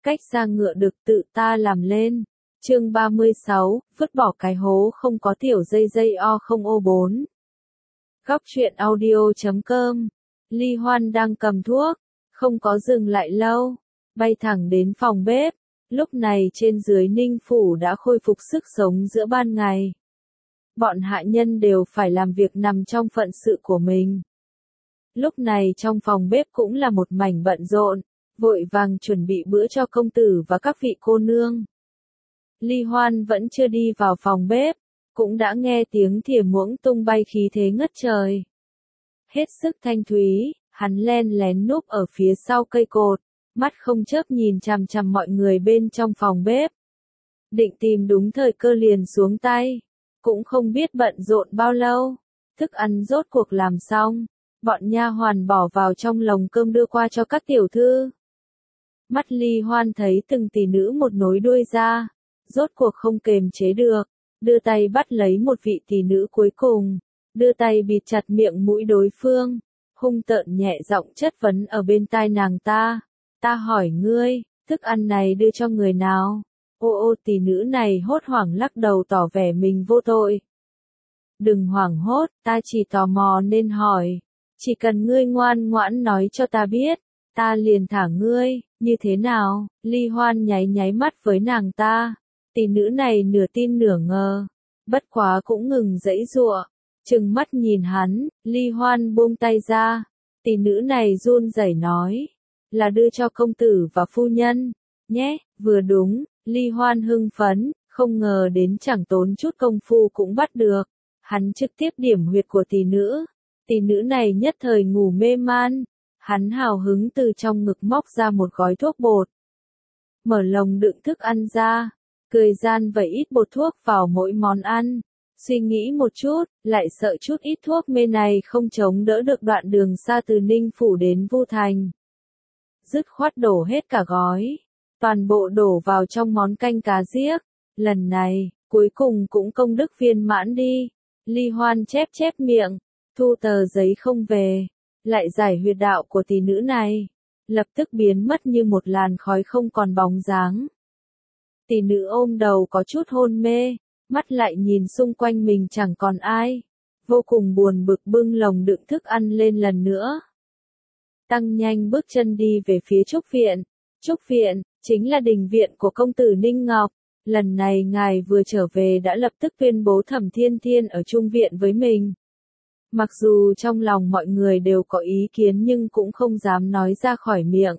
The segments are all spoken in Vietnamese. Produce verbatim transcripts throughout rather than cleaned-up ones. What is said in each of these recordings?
cách xa ngựa được tự ta làm lên. Chương ba mươi sáu, vứt bỏ cái hố không có tiểu dây dây o không ô bốn. Góc truyện audio chấm com. Ly Hoan đang cầm thuốc, không có dừng lại lâu, bay thẳng đến phòng bếp. Lúc này trên dưới Ninh Phủ đã khôi phục sức sống giữa ban ngày. Bọn hạ nhân đều phải làm việc nằm trong phận sự của mình. Lúc này trong phòng bếp cũng là một mảnh bận rộn, vội vàng chuẩn bị bữa cho công tử và các vị cô nương. Ly Hoan vẫn chưa đi vào phòng bếp, cũng đã nghe tiếng thìa muỗng tung bay khí thế ngất trời. Hết sức thanh thúy, hắn len lén núp ở phía sau cây cột, mắt không chớp nhìn chằm chằm mọi người bên trong phòng bếp. Định tìm đúng thời cơ liền xuống tay, cũng không biết bận rộn bao lâu, thức ăn rốt cuộc làm xong, bọn nha hoàn bỏ vào trong lồng cơm đưa qua cho các tiểu thư. Mắt Ly Hoan thấy từng tỷ nữ một nối đuôi ra, rốt cuộc không kềm chế được, đưa tay bắt lấy một vị tỷ nữ cuối cùng, đưa tay bịt chặt miệng mũi đối phương, hung tợn nhẹ giọng chất vấn ở bên tai nàng ta. Ta hỏi ngươi, thức ăn này đưa cho người nào? Ô ô tỷ nữ này hốt hoảng lắc đầu tỏ vẻ mình vô tội. Đừng hoảng hốt, ta chỉ tò mò nên hỏi. Chỉ cần ngươi ngoan ngoãn nói cho ta biết, ta liền thả ngươi, như thế nào? Ly Hoan nháy nháy mắt với nàng ta. Tỷ nữ này nửa tin nửa ngờ, bất quá cũng ngừng giãy giụa, trừng mắt nhìn hắn. Ly Hoan buông tay ra. Tỷ nữ này run rẩy nói, là đưa cho công tử và phu nhân, nhé, vừa đúng. Ly Hoan hưng phấn, không ngờ đến chẳng tốn chút công phu cũng bắt được. Hắn trực tiếp điểm huyệt của tỷ nữ. Tỷ nữ này nhất thời ngủ mê man. Hắn hào hứng từ trong ngực móc ra một gói thuốc bột. Mở lồng đựng thức ăn ra, cười gian vẩy ít bột thuốc vào mỗi món ăn. Suy nghĩ một chút, lại sợ chút ít thuốc mê này không chống đỡ được đoạn đường xa từ Ninh Phủ đến Vu Thành. Dứt khoát đổ hết cả gói. Toàn bộ đổ vào trong món canh cá giếc. Lần này, cuối cùng cũng công đức viên mãn đi. Ly Hoan chép chép miệng, thu tờ giấy không về, lại giải huyệt đạo của tỷ nữ này, lập tức biến mất như một làn khói không còn bóng dáng. Tỷ nữ ôm đầu có chút hôn mê, mắt lại nhìn xung quanh mình chẳng còn ai, vô cùng buồn bực bưng lồng đựng thức ăn lên lần nữa. Tăng nhanh bước chân đi về phía Trúc Viện. Trúc Viện chính là đình viện của công tử Ninh Ngọc. Lần này ngài vừa trở về đã lập tức tuyên bố Thẩm Thiên Thiên ở Trung Viện với mình. Mặc dù trong lòng mọi người đều có ý kiến nhưng cũng không dám nói ra khỏi miệng.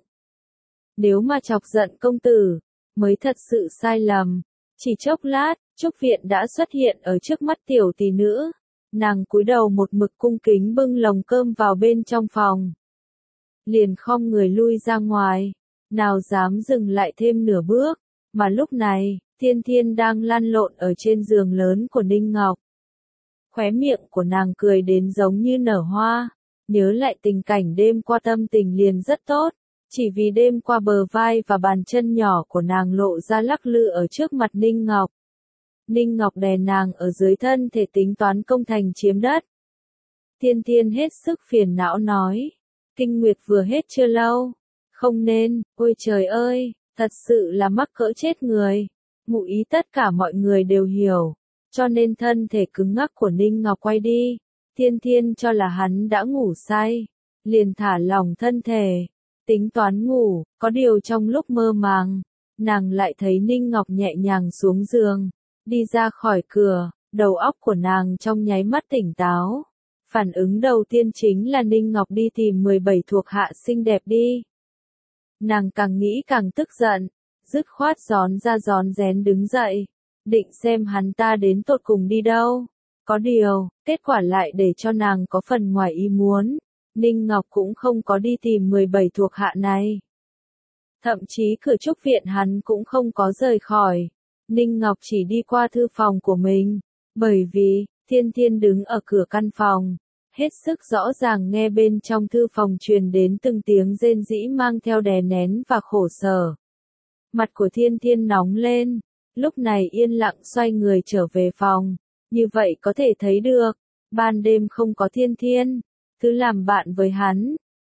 Nếu mà chọc giận công tử, mới thật sự sai lầm. Chỉ chốc lát, Trúc Viện đã xuất hiện ở trước mắt tiểu tỷ nữ. Nàng cúi đầu một mực cung kính bưng lồng cơm vào bên trong phòng. Liền khom người lui ra ngoài, nào dám dừng lại thêm nửa bước, mà lúc này, Thiên Thiên đang lăn lộn ở trên giường lớn của Ninh Ngọc. Khóe miệng của nàng cười đến giống như nở hoa, nhớ lại tình cảnh đêm qua tâm tình liền rất tốt, chỉ vì đêm qua bờ vai và bàn chân nhỏ của nàng lộ ra lắc lư ở trước mặt Ninh Ngọc. Ninh Ngọc đè nàng ở dưới thân thể tính toán công thành chiếm đất. Thiên Thiên hết sức phiền não nói, kinh nguyệt vừa hết chưa lâu, không nên, ôi trời ơi, thật sự là mắc cỡ chết người. Ngụ ý tất cả mọi người đều hiểu, cho nên thân thể cứng ngắc của Ninh Ngọc quay đi. Thiên Thiên cho là hắn đã ngủ say, liền thả lỏng thân thể, tính toán ngủ, có điều trong lúc mơ màng, nàng lại thấy Ninh Ngọc nhẹ nhàng xuống giường, đi ra khỏi cửa, đầu óc của nàng trong nháy mắt tỉnh táo. Phản ứng đầu tiên chính là Ninh Ngọc đi tìm mười bảy thuộc hạ xinh đẹp đi. Nàng càng nghĩ càng tức giận, dứt khoát gión ra gión rén đứng dậy, định xem hắn ta đến tột cùng đi đâu. Có điều, kết quả lại để cho nàng có phần ngoài ý muốn. Ninh Ngọc cũng không có đi tìm mười bảy thuộc hạ này. Thậm chí cửa Trúc Viện hắn cũng không có rời khỏi. Ninh Ngọc chỉ đi qua thư phòng của mình, bởi vì, Thiên Thiên đứng ở cửa căn phòng, hết sức rõ ràng nghe bên trong thư phòng truyền đến từng tiếng rên rỉ mang theo đè nén và khổ sở. Mặt của Thiên Thiên nóng lên, lúc này yên lặng xoay người trở về phòng, như vậy có thể thấy được, ban đêm không có Thiên Thiên, thứ làm bạn với hắn,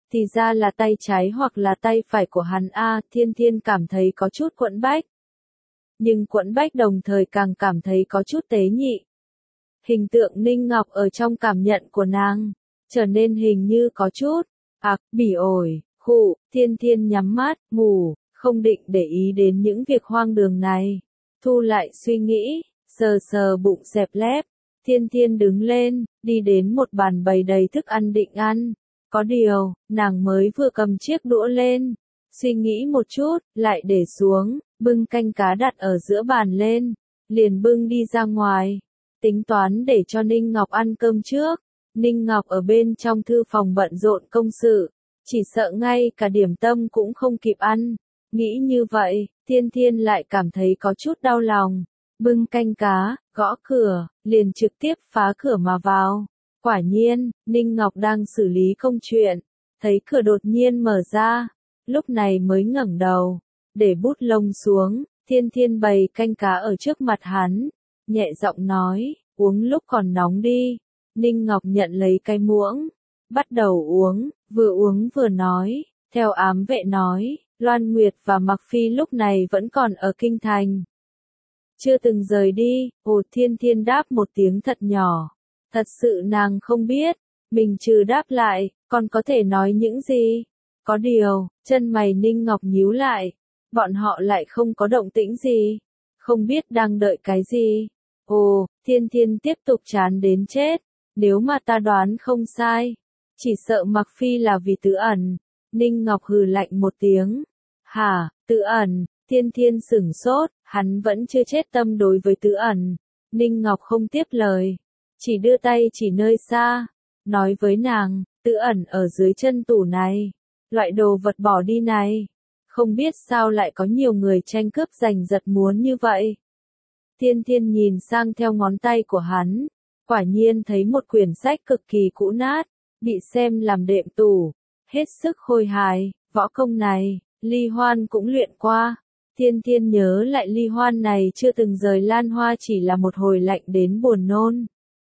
thì ra là tay trái hoặc là tay phải của hắn a, Thiên Thiên cảm thấy có chút quẫn bách. Nhưng quẫn bách đồng thời càng cảm thấy có chút tế nhị. Hình tượng Ninh Ngọc ở trong cảm nhận của nàng, trở nên hình như có chút, ạc, bỉ ổi, khụ, Thiên Thiên nhắm mắt, ngủ, không định để ý đến những việc hoang đường này. Thu lại suy nghĩ, sờ sờ bụng dẹp lép, Thiên Thiên đứng lên, đi đến một bàn bày đầy thức ăn định ăn. Có điều, nàng mới vừa cầm chiếc đũa lên, suy nghĩ một chút, lại để xuống, bưng canh cá đặt ở giữa bàn lên, liền bưng đi ra ngoài, tính toán để cho Ninh Ngọc ăn cơm trước. Ninh Ngọc ở bên trong thư phòng bận rộn công sự, chỉ sợ ngay cả điểm tâm cũng không kịp ăn. Nghĩ như vậy, Thiên Thiên lại cảm thấy có chút đau lòng, bưng canh cá, gõ cửa, liền trực tiếp phá cửa mà vào. Quả nhiên, Ninh Ngọc đang xử lý công chuyện, thấy cửa đột nhiên mở ra, lúc này mới ngẩng đầu, để bút lông xuống, Thiên Thiên bày canh cá ở trước mặt hắn, nhẹ giọng nói, uống lúc còn nóng đi. Ninh Ngọc nhận lấy cái muỗng, bắt đầu uống, vừa uống vừa nói, theo ám vệ nói, Loan Nguyệt và Mặc Phi lúc này vẫn còn ở kinh thành. Chưa từng rời đi, Ồ Thiên Thiên đáp một tiếng thật nhỏ. Thật sự nàng không biết, mình trừ đáp lại, còn có thể nói những gì. Có điều, chân mày Ninh Ngọc nhíu lại, bọn họ lại không có động tĩnh gì, không biết đang đợi cái gì. Ồ, Thiên Thiên tiếp tục chán đến chết, nếu mà ta đoán không sai, chỉ sợ Mặc Phi là vì Tứ Ẩn. Ninh Ngọc hừ lạnh một tiếng. Hả, Tứ Ẩn? Thiên Thiên sửng sốt, hắn vẫn chưa chết tâm đối với Tứ Ẩn. Ninh Ngọc không tiếp lời, chỉ đưa tay chỉ nơi xa, nói với nàng, Tứ Ẩn ở dưới chân tủ này, loại đồ vật bỏ đi này. Không biết sao lại có nhiều người tranh cướp giành giật muốn như vậy. Thiên Thiên nhìn sang theo ngón tay của hắn, quả nhiên thấy một quyển sách cực kỳ cũ nát, bị xem làm đệm tủ, hết sức khôi hài. Võ công này, Ly Hoan cũng luyện qua. Thiên Thiên nhớ lại Ly Hoan này chưa từng rời Lan Hoa, chỉ là một hồi lạnh đến buồn nôn.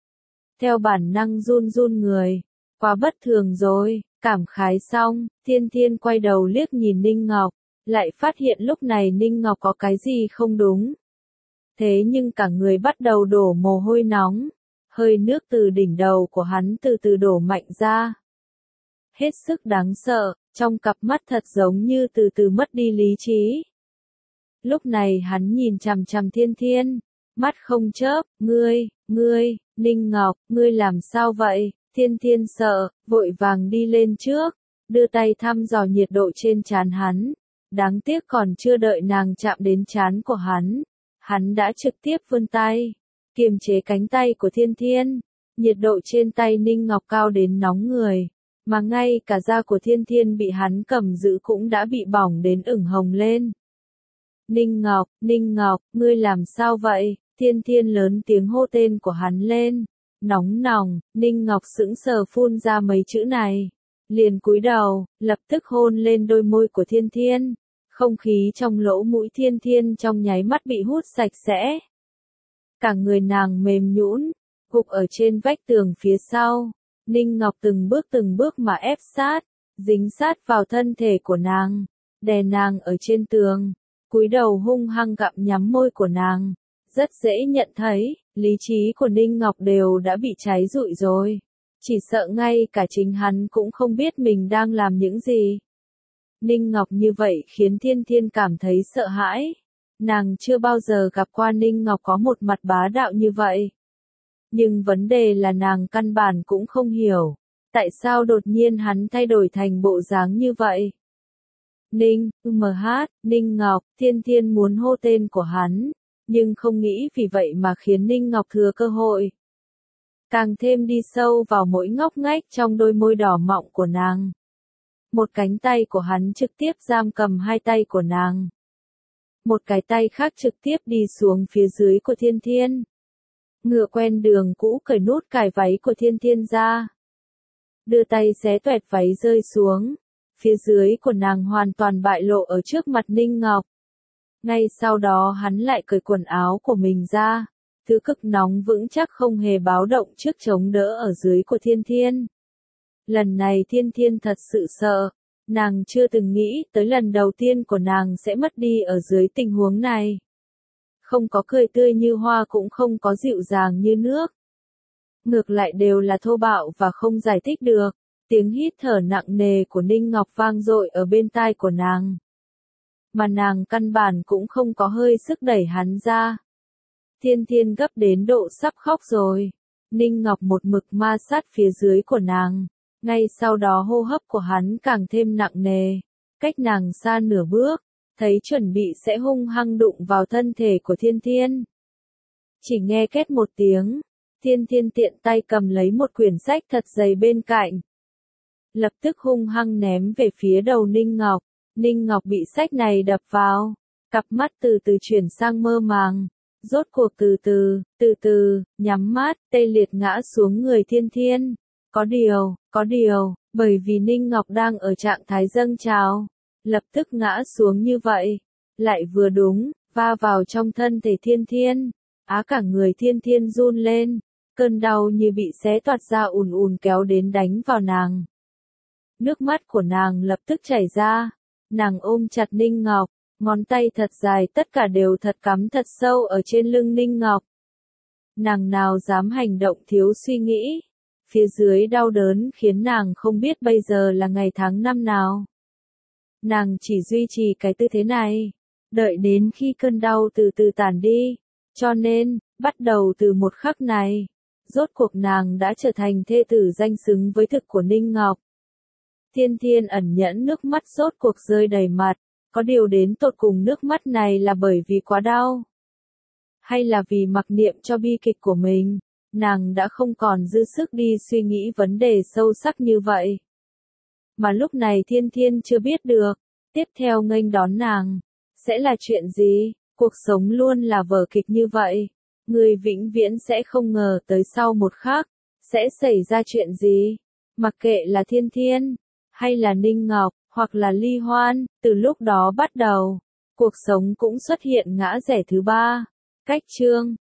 Theo bản năng run run người, quá bất thường rồi. Cảm khái xong, Thiên Thiên quay đầu liếc nhìn Ninh Ngọc, lại phát hiện lúc này Ninh Ngọc có cái gì không đúng. Thế nhưng cả người bắt đầu đổ mồ hôi nóng, hơi nước từ đỉnh đầu của hắn từ từ đổ mạnh ra. Hết sức đáng sợ, trong cặp mắt thật giống như từ từ mất đi lý trí. Lúc này hắn nhìn chằm chằm Thiên Thiên, mắt không chớp, ngươi, ngươi, Ninh Ngọc, ngươi làm sao vậy? Thiên Thiên sợ, vội vàng đi lên trước, đưa tay thăm dò nhiệt độ trên trán hắn. Đáng tiếc còn chưa đợi nàng chạm đến trán của hắn, hắn đã trực tiếp vươn tay, kiềm chế cánh tay của Thiên Thiên. Nhiệt độ trên tay Ninh Ngọc cao đến nóng người, mà ngay cả da của Thiên Thiên bị hắn cầm giữ cũng đã bị bỏng đến ửng hồng lên. Ninh Ngọc, Ninh Ngọc, ngươi làm sao vậy? Thiên Thiên lớn tiếng hô tên của hắn lên. Nóng nòng, Ninh Ngọc sững sờ phun ra mấy chữ này, liền cúi đầu, lập tức hôn lên đôi môi của Thiên Thiên. Không khí trong lỗ mũi Thiên Thiên trong nháy mắt bị hút sạch sẽ. Cả người nàng mềm nhũn, gục ở trên vách tường phía sau. Ninh Ngọc từng bước từng bước mà ép sát, dính sát vào thân thể của nàng, đè nàng ở trên tường, cúi đầu hung hăng gặm nhắm môi của nàng. Rất dễ nhận thấy, lý trí của Ninh Ngọc đều đã bị cháy rụi rồi. Chỉ sợ ngay cả chính hắn cũng không biết mình đang làm những gì. Ninh Ngọc như vậy khiến Thiên Thiên cảm thấy sợ hãi. Nàng chưa bao giờ gặp qua Ninh Ngọc có một mặt bá đạo như vậy. Nhưng vấn đề là nàng căn bản cũng không hiểu, tại sao đột nhiên hắn thay đổi thành bộ dáng như vậy. Ninh, em hát, Ninh Ngọc, Thiên Thiên muốn hô tên của hắn, nhưng không nghĩ vì vậy mà khiến Ninh Ngọc thừa cơ hội. Càng thêm đi sâu vào mỗi ngóc ngách trong đôi môi đỏ mọng của nàng. Một cánh tay của hắn trực tiếp giam cầm hai tay của nàng. Một cái tay khác trực tiếp đi xuống phía dưới của Thiên Thiên. Ngựa quen đường cũ cởi nút cài váy của Thiên Thiên ra. Đưa tay xé toẹt váy rơi xuống. Phía dưới của nàng hoàn toàn bại lộ ở trước mặt Ninh Ngọc. Ngay sau đó hắn lại cởi quần áo của mình ra. Thứ cực nóng vững chắc không hề báo động trước chống đỡ ở dưới của Thiên Thiên. Lần này Thiên Thiên thật sự sợ, nàng chưa từng nghĩ tới lần đầu tiên của nàng sẽ mất đi ở dưới tình huống này. Không có cười tươi như hoa cũng không có dịu dàng như nước. Ngược lại đều là thô bạo và không giải thích được. Tiếng hít thở nặng nề của Ninh Ngọc vang dội ở bên tai của nàng. Mà nàng căn bản cũng không có hơi sức đẩy hắn ra. Thiên Thiên gấp đến độ sắp khóc rồi. Ninh Ngọc một mực ma sát phía dưới của nàng. Ngay sau đó hô hấp của hắn càng thêm nặng nề. Cách nàng xa nửa bước, thấy chuẩn bị sẽ hung hăng đụng vào thân thể của Thiên Thiên. Chỉ nghe két một tiếng, Thiên Thiên tiện tay cầm lấy một quyển sách thật dày bên cạnh. Lập tức hung hăng ném về phía đầu Ninh Ngọc. Ninh Ngọc bị sách này đập vào, cặp mắt từ từ chuyển sang mơ màng, rốt cuộc từ từ, từ từ, nhắm mắt, tê liệt ngã xuống người Thiên Thiên. Có điều, có điều, bởi vì Ninh Ngọc đang ở trạng thái dâng trào, lập tức ngã xuống như vậy, lại vừa đúng, va vào trong thân thể Thiên Thiên, á cả người Thiên Thiên run lên, cơn đau như bị xé toạc ra ùn ùn kéo đến đánh vào nàng. Nước mắt của nàng lập tức chảy ra, nàng ôm chặt Ninh Ngọc, ngón tay thật dài tất cả đều thật cắm thật sâu ở trên lưng Ninh Ngọc. Nàng nào dám hành động thiếu suy nghĩ, phía dưới đau đớn khiến nàng không biết bây giờ là ngày tháng năm nào. Nàng chỉ duy trì cái tư thế này, đợi đến khi cơn đau từ từ tản đi, cho nên, bắt đầu từ một khắc này, rốt cuộc nàng đã trở thành thê tử danh xứng với thực của Ninh Ngọc. Thiên Thiên ẩn nhẫn nước mắt rốt cuộc rơi đầy mặt, có điều đến tột cùng nước mắt này là bởi vì quá đau, hay là vì mặc niệm cho bi kịch của mình, nàng đã không còn dư sức đi suy nghĩ vấn đề sâu sắc như vậy. Mà lúc này Thiên Thiên chưa biết được, tiếp theo nghênh đón nàng, sẽ là chuyện gì, cuộc sống luôn là vở kịch như vậy, người vĩnh viễn sẽ không ngờ tới sau một khắc, sẽ xảy ra chuyện gì, mặc kệ là Thiên Thiên, hay là Ninh Ngọc, hoặc là Ly Hoan, từ lúc đó bắt đầu, cuộc sống cũng xuất hiện ngã rẽ thứ ba. Cách chương